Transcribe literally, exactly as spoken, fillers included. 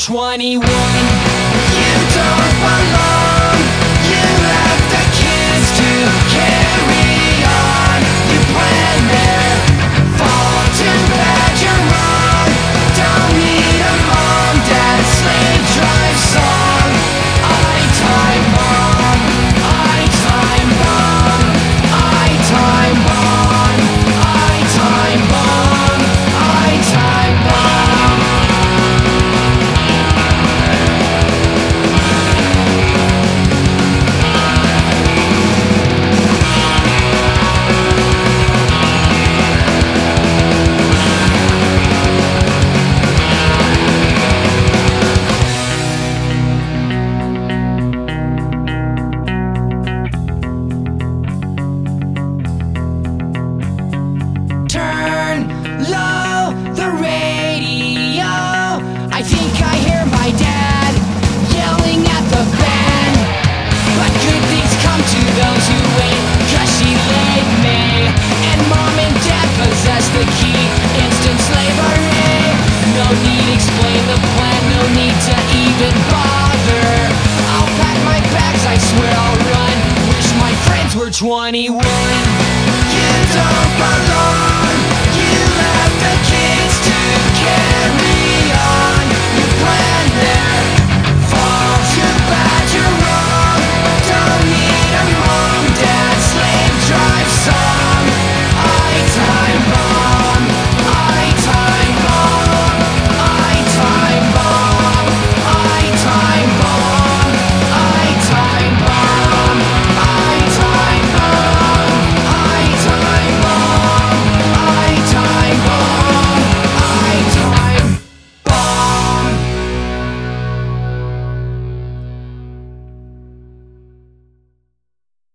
twenty-one. You don't belong. You left the kids to carry on. You planned their fall. Too bad you're wrong. Don't need a mom, dad, slave drive song. I time bomb. I time bomb. I time bomb. I time bomb. I time bomb. Turn low the radio. I think I hear my dad yelling at the band. But good things come to those who wait, 'cause she laid me, and mom and dad possess the key. Instant slavery. No need explain the plan, no need to even bother. I'll pack my bags, I swear I'll run. Wish my friends were twenty-one. You don't belong.